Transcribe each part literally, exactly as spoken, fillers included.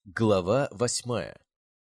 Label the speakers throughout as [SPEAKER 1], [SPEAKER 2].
[SPEAKER 1] Глава восьмая.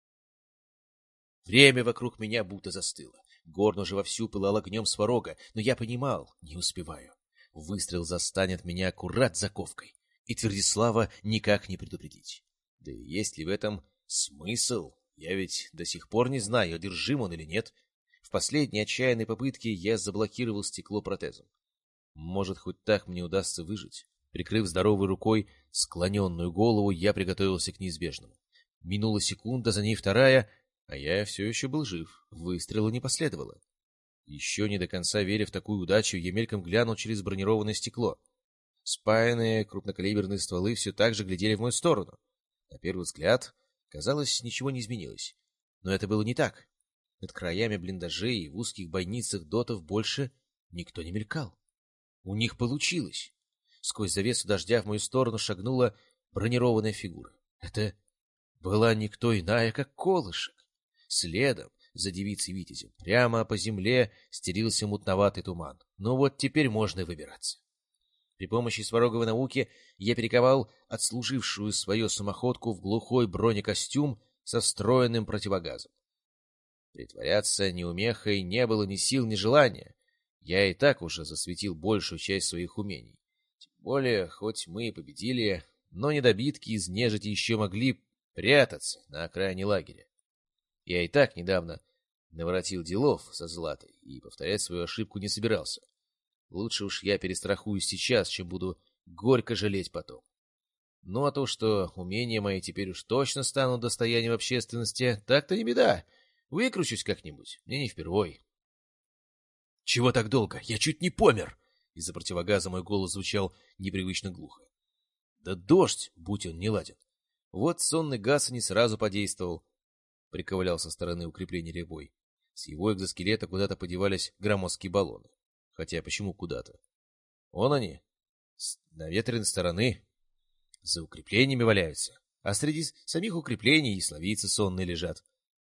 [SPEAKER 1] Время вокруг меня будто застыло. Горн уже вовсю пылал огнем сварога, но я понимал, не успеваю. Выстрел застанет меня аккурат за ковкой, и Твердислава никак не предупредить. Да и есть ли в этом смысл? Я ведь до сих пор не знаю, одержим он или нет. В последней отчаянной попытке я заблокировал стекло протезом. Может, хоть так мне удастся выжить? Прикрыв здоровой рукой склоненную голову, я приготовился к неизбежному. Минула секунда, за ней вторая, а я все еще был жив. Выстрела не последовало. Еще не до конца веря в такую удачу, я мельком глянул через бронированное стекло. Спаянные крупнокалиберные стволы все так же глядели в мою сторону. На первый взгляд, казалось, ничего не изменилось. Но это было не так. Над краями блиндажей и в узких бойницах дотов больше никто не мелькал. У них получилось. Сквозь завесу дождя в мою сторону шагнула бронированная фигура. Это была никто иная, как Колышек. Следом за девицей-витязем прямо по земле стелился мутноватый туман. Ну вот теперь можно и выбираться. При помощи свароговой науки я перековал отслужившую свою самоходку в глухой бронекостюм со встроенным противогазом. Притворяться неумехой не было ни сил, ни желания. Я и так уже засветил большую часть своих умений. Тем более, хоть мы и победили, но недобитки из нежити еще могли прятаться на окраине лагеря. Я и так недавно наворотил делов со Златой и повторять свою ошибку не собирался. Лучше уж я перестрахуюсь сейчас, чем буду горько жалеть потом. Ну а то, что умения мои теперь уж точно станут достоянием общественности, так-то не беда. Выкручусь как-нибудь, мне не впервой. — Чего так долго? Я чуть не помер! Из-за противогаза мой голос звучал непривычно глухо. Да дождь, будь он неладен. Вот сонный газ и не сразу подействовал. Приковылял со стороны укрепления рябой. С его экзоскелета куда-то подевались громоздкие баллоны. Хотя почему куда-то? Вон они, с наветренной стороны, за укреплениями валяются. А среди самих укреплений и словицы сонные лежат.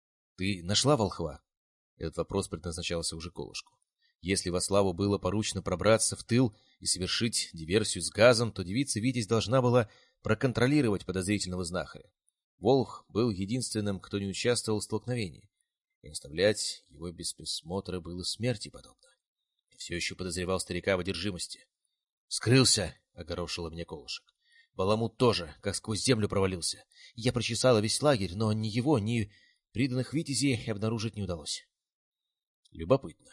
[SPEAKER 1] Ты нашла волхва? Этот вопрос предназначался уже Колышку. Если Ваславу было поручено пробраться в тыл и совершить диверсию с газом, то девица-витязь должна была проконтролировать подозрительного знахаря. Волх был единственным, кто не участвовал в столкновении, и оставлять его без присмотра было смерти подобно. Я все еще подозревал старика в одержимости. «Скрылся!» — огорошила меня Колышек. Баламут тоже, как сквозь землю провалился. Я прочесала весь лагерь, но ни его, ни приданных витязей обнаружить не удалось. Любопытно.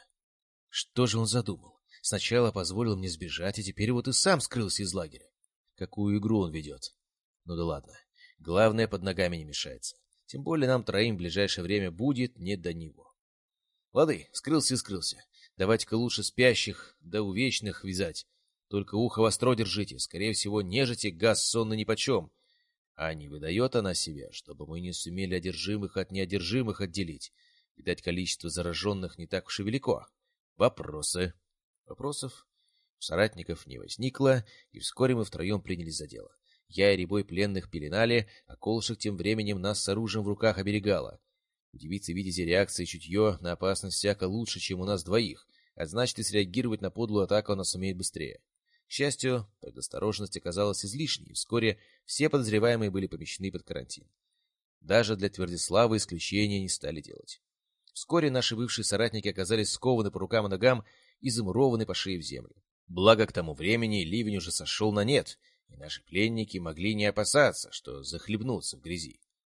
[SPEAKER 1] Что же он задумал? Сначала позволил мне сбежать, а теперь вот и сам скрылся из лагеря. Какую игру он ведет? Ну да ладно. Главное, под ногами не мешается. Тем более нам троим в ближайшее время будет не до него. Лады, скрылся и скрылся. Давайте-ка лучше спящих да увечных вязать. Только ухо востро держите. Скорее всего, нежити газ сонный нипочем. А не выдает она себя, чтобы мы не сумели одержимых от неодержимых отделить. Видать, количество зараженных не так уж и велико. Вопросы. Вопросов у соратников не возникло, и вскоре мы втроем принялись за дело. Я и Рябой пленных пеленали, а Колышек тем временем нас с оружием в руках оберегала. У девицы-витязи реакция и чутье на опасность всяко лучше, чем у нас двоих, а значит, и среагировать на подлую атаку она сумеет быстрее. К счастью, предосторожность оказалась излишней, и вскоре все подозреваемые были помещены под карантин. Даже для Твердиславы исключения не стали делать. Вскоре наши бывшие соратники оказались скованы по рукам и ногам и замурованы по шее в землю. Благо, к тому времени ливень уже сошел на нет, и наши пленники могли не опасаться, что захлебнутся в грязи.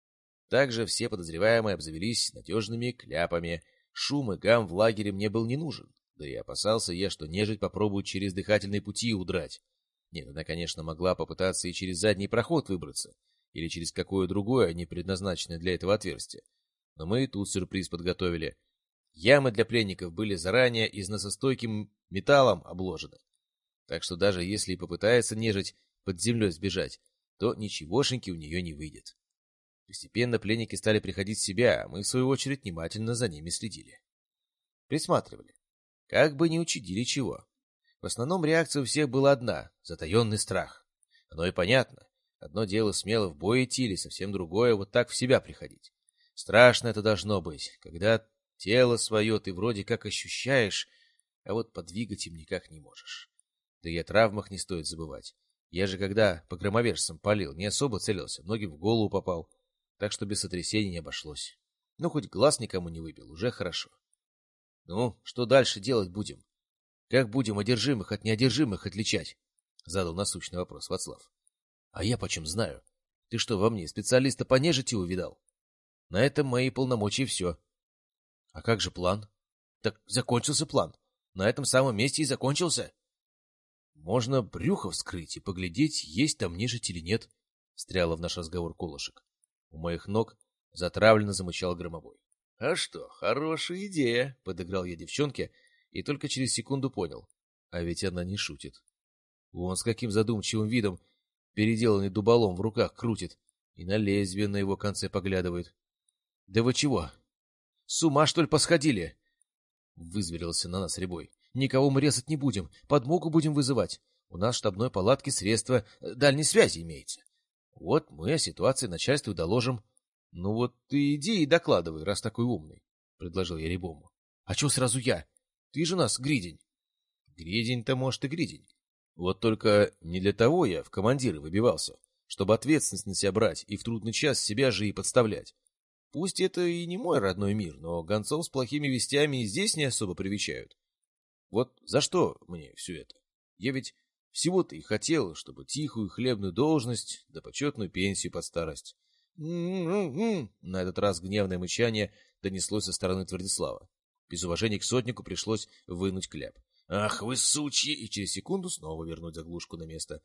[SPEAKER 1] Также все подозреваемые обзавелись надежными кляпами. Шум и гам в лагере мне был не нужен, да и опасался я, что нежить попробует через дыхательные пути удрать. Нет, она, конечно, могла попытаться и через задний проход выбраться, или через какое другое, не предназначенное для этого отверстие. Но мы и тут сюрприз подготовили. Ямы для пленников были заранее износостойким металлом обложены. Так что даже если и попытается нежить под землей сбежать, то ничегошеньки у нее не выйдет. Постепенно пленники стали приходить в себя, а мы, в свою очередь, внимательно за ними следили. Присматривали. Как бы не учудили чего. В основном реакция у всех была одна — затаенный страх. Оно и понятно. Одно дело смело в бой идти, или совсем другое — вот так в себя приходить. Страшно это должно быть, когда тело свое ты вроде как ощущаешь, а вот подвигать им никак не можешь. Да и о травмах не стоит забывать. Я же когда по громовержцам палил, не особо целился, ноги в голову попал, так что без сотрясений не обошлось. Ну, хоть глаз никому не выбил, уже хорошо. Ну, что дальше делать будем? Как будем одержимых от неодержимых отличать? Задал насущный вопрос Вацлав. А я почем знаю? Ты что, во мне специалиста по нежити увидал? На этом мои полномочия все. А как же план? Так закончился план. На этом самом месте и закончился. Можно брюхо вскрыть и поглядеть, есть там нежить или нет, встряла в наш разговор Колышек. У моих ног затравленно замычал громовой. — А что, хорошая идея, — подыграл я девчонке и только через секунду понял. А ведь она не шутит. Вон с каким задумчивым видом переделанный дуболом в руках крутит и на лезвие на его конце поглядывает. — Да вы чего? С ума, что ли, посходили? — вызверился на нас Рябой. — Никого мы резать не будем, подмогу будем вызывать. У нас в штабной палатке средства дальней связи имеется. Вот мы о ситуации начальству доложим. — Ну вот ты иди и докладывай, раз такой умный, — предложил я Рябому. — А чё сразу я? Ты же у нас гридень. — Гридень-то, может, и гридень. Вот только не для того я в командиры выбивался, чтобы ответственность на себя брать и в трудный час себя же и подставлять. Пусть это и не мой родной мир, но гонцов с плохими вестями и здесь не особо привечают. Вот за что мне все это? Я ведь всего-то и хотел, чтобы тихую хлебную должность да почетную пенсию под старость. «М-м-м-м!» На этот раз гневное мычание донеслось со стороны Твердислава. Без уважения к сотнику пришлось вынуть кляп. «Ах вы сучьи!» И через секунду снова вернуть заглушку на место.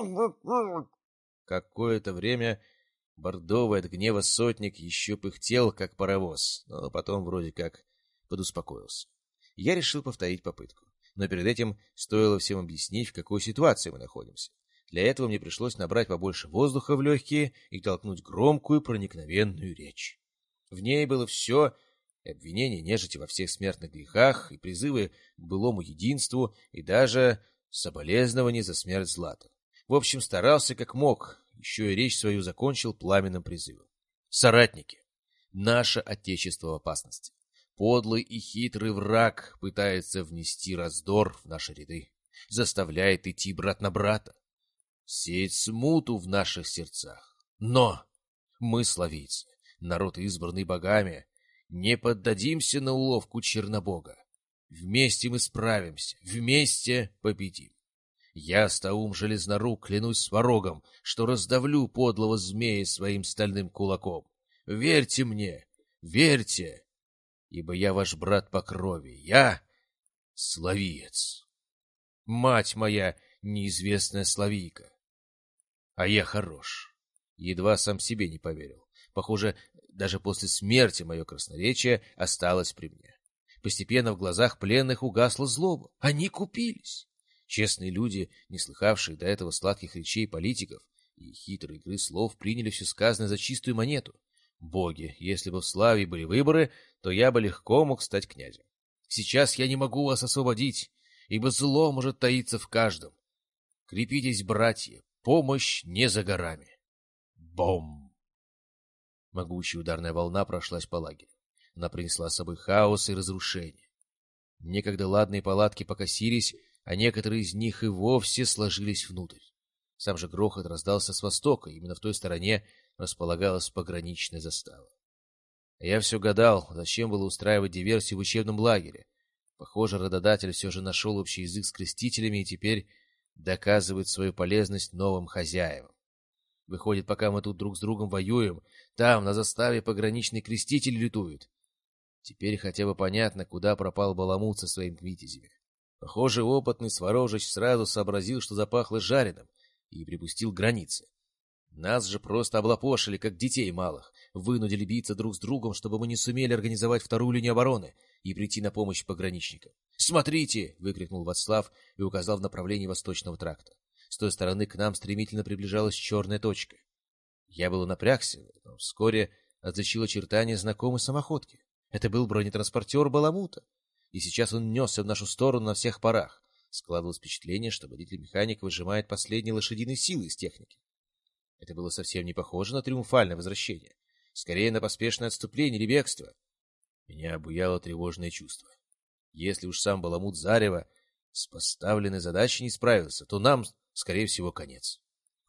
[SPEAKER 1] Какое-то время бордовый от гнева сотник еще пыхтел, как паровоз, но потом вроде как подуспокоился. Я решил повторить попытку. Но перед этим стоило всем объяснить, в какой ситуации мы находимся. Для этого мне пришлось набрать побольше воздуха в легкие и толкнуть громкую проникновенную речь. В ней было все: и обвинения нежити во всех смертных грехах, и призывы к былому единству, и даже соболезнования за смерть Злата. В общем, старался как мог, еще и речь свою закончил пламенным призывом. Соратники, наше Отечество в опасности. Подлый и хитрый враг пытается внести раздор в наши ряды, заставляет идти брат на брата, сеять смуту в наших сердцах. Но мы, славийцы, народ избранный богами, не поддадимся на уловку Чернобога. Вместе мы справимся, вместе победим. Я, Стаум Железнорук, клянусь сварогом, что раздавлю подлого змея своим стальным кулаком. Верьте мне, верьте, ибо я ваш брат по крови, я славиец. Мать моя неизвестная славийка. А я хорош. Едва сам себе не поверил. Похоже, даже после смерти мое красноречие осталось при мне. Постепенно в глазах пленных угасла злоба. Они купились. Честные люди, не слыхавшие до этого сладких речей политиков и хитрой игры слов, приняли все сказанное за чистую монету. Боги, если бы в Славии были выборы, то я бы легко мог стать князем. Сейчас я не могу вас освободить, ибо зло может таиться в каждом. Крепитесь, братья, помощь не за горами. Бом! Могучая ударная волна прошлась по лагерю. Она принесла с собой хаос и разрушение. Некогда ладные палатки покосились, а некоторые из них и вовсе сложились внутрь. Сам же грохот раздался с востока, именно в той стороне располагалась пограничная застава. А я все гадал, зачем было устраивать диверсию в учебном лагере. Похоже, рододатель все же нашел общий язык с крестителями и теперь доказывает свою полезность новым хозяевам. Выходит, пока мы тут друг с другом воюем, там, на заставе, пограничный креститель лютует. Теперь хотя бы понятно, куда пропал Баламут со своими витязями. Похоже, опытный Сварожич сразу сообразил, что запахло жареным, и припустил к границе. Нас же просто облапошили, как детей малых, вынудили биться друг с другом, чтобы мы не сумели организовать вторую линию обороны и прийти на помощь пограничникам. «Смотрите!» — выкрикнул Вацлав и указал в направлении восточного тракта. С той стороны к нам стремительно приближалась черная точка. Я было напрягся, но вскоре отличил очертания знакомой самоходки. Это был бронетранспортер Баламута, и сейчас он несся в нашу сторону на всех парах. Складывалось впечатление, что водитель-механик выжимает последние лошадиные силы из техники. Это было совсем не похоже на триумфальное возвращение. Скорее, на поспешное отступление или бегство. Меня обуяло тревожное чувство. Если уж сам Баламут Зарева с поставленной задачей не справился, то нам, скорее всего, конец.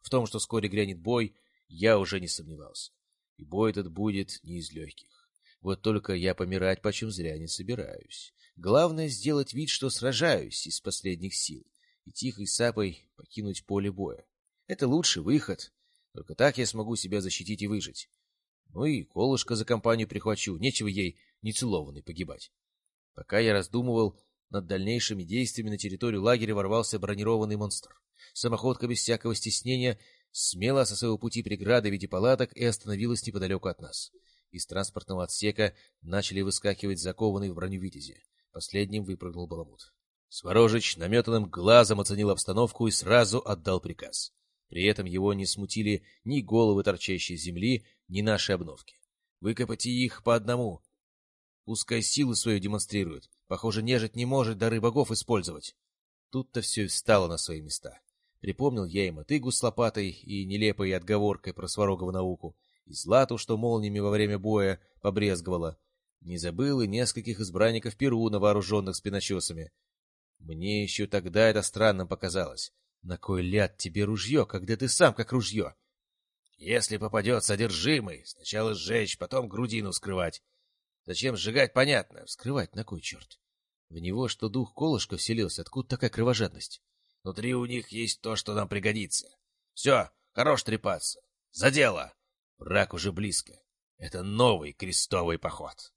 [SPEAKER 1] В том, что вскоре грянет бой, я уже не сомневался. И бой этот будет не из легких. Вот только я помирать почем зря не собираюсь. Главное сделать вид, что сражаюсь из последних сил, и тихой сапой покинуть поле боя. Это лучший выход. Только так я смогу себя защитить и выжить. Ну и колышко за компанию прихвачу, нечего ей нецелованной погибать. Пока я раздумывал над дальнейшими действиями, на территорию лагеря ворвался бронированный монстр. Самоходка без всякого стеснения смела со своего пути преграды в виде палаток и остановилась неподалеку от нас. Из транспортного отсека начали выскакивать закованные в броню витязи. Последним выпрыгнул Баламут. Сворожич наметанным глазом оценил обстановку и сразу отдал приказ. При этом его не смутили ни головы, торчащие с земли, ни наши обновки. Выкопайте их по одному. Пускай силу свою демонстрируют. Похоже, нежить не может дары богов использовать. Тут-то все встало на свои места. Припомнил я и мотыгу с лопатой и нелепой отговоркой про Сварогову науку, и Злату, что молниями во время боя побрезговала. Не забыл и нескольких избранников Перуна, вооруженных спиночесами. Мне еще тогда это странным показалось. На кой ляд тебе ружье, когда ты сам как ружье? Если попадет содержимый, сначала сжечь, потом грудину вскрывать. Зачем сжигать, понятно. Вскрывать на кой черт? В него что дух колышка вселился, откуда такая кровожадность? Внутри у них есть то, что нам пригодится. Все, хорош трепаться. За дело! Враг уже близко. Это новый крестовый поход.